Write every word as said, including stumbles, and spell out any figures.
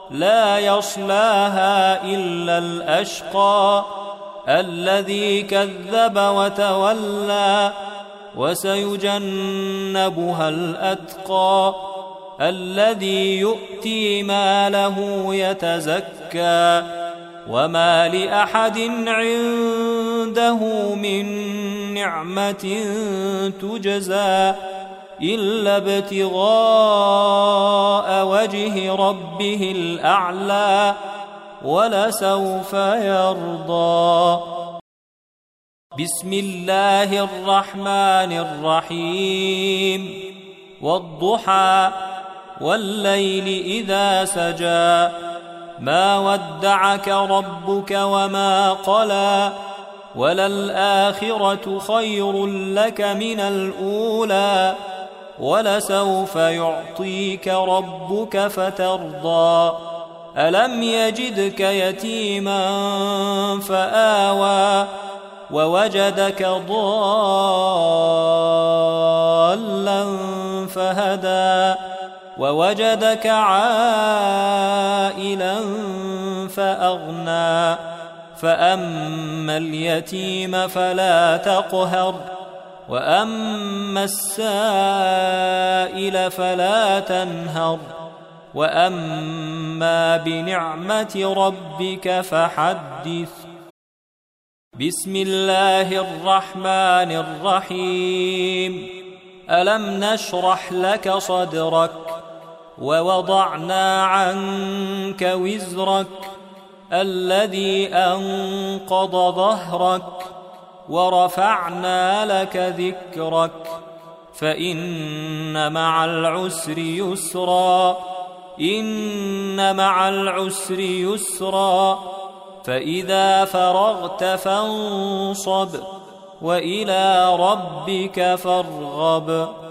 لا يصلاها إلا الأشقى الذي كذب وتولى وسيجنبها الأتقى الذي يؤتي ماله يتزكى وما لأحد عنده من نعمة تجزى إلا ابتغاء وجه ربه الأعلى ولسوف يرضى. بسم الله الرحمن الرحيم والضحى والليل إذا سجى ما ودعك ربك وما قلى وللآخرة خير لك من الأولى ولسوف يعطيك ربك فترضى ألم يجدك يتيما فآوى ووجدك ضالا فهدى ووجدك عائلا فأغنى فأما اليتيم فلا تقهر وأما السائل فلا تنهر وأما بنعمة ربك فحدث. بسم الله الرحمن الرحيم ألم نشرح لك صدرك ووضعنا عنك وزرك الذي أنقض ظهرك ورفعنا لك ذكرك فإن مع العسر يسرا إن مع العسر يسرا فإذا فرغت فانصب وإلى ربك فارغب.